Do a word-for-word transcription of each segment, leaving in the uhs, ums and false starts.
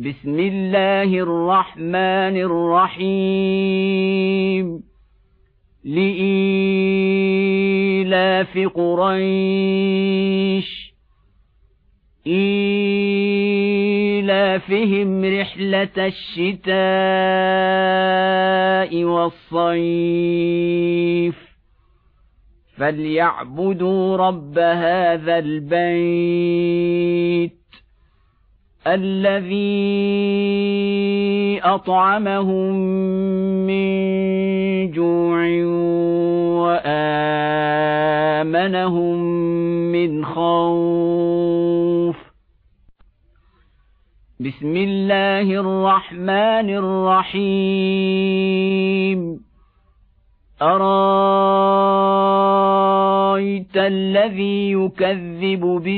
بسم الله الرحمن الرحيم لإيلاف قريش إيلافهم رحلة الشتاء والصيف فليعبدوا رب هذا البيت الذي أطعمهم من جوع وآمنهم من خوف. بسم الله الرحمن الرحيم أرأيت الذي يكذب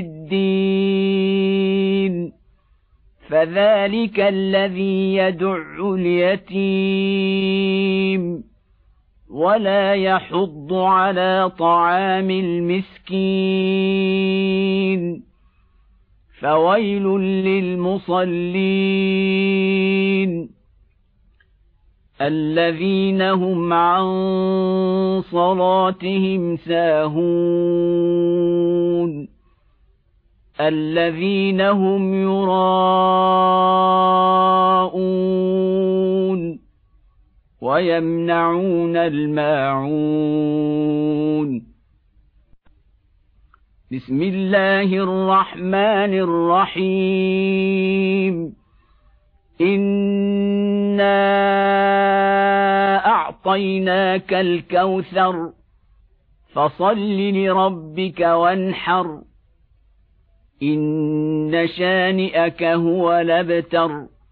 بالدين فذلك الذي يدع اليتيم ولا يحض على طعام المسكين فويل للمصلين الذين هم عن صلاتهم ساهون الذين هم يراءون ويمنعون الماعون. بسم الله الرحمن الرحيم إنا أعطيناك الكوثر فصل لربك وانحر إن شانئك هو الأبتر.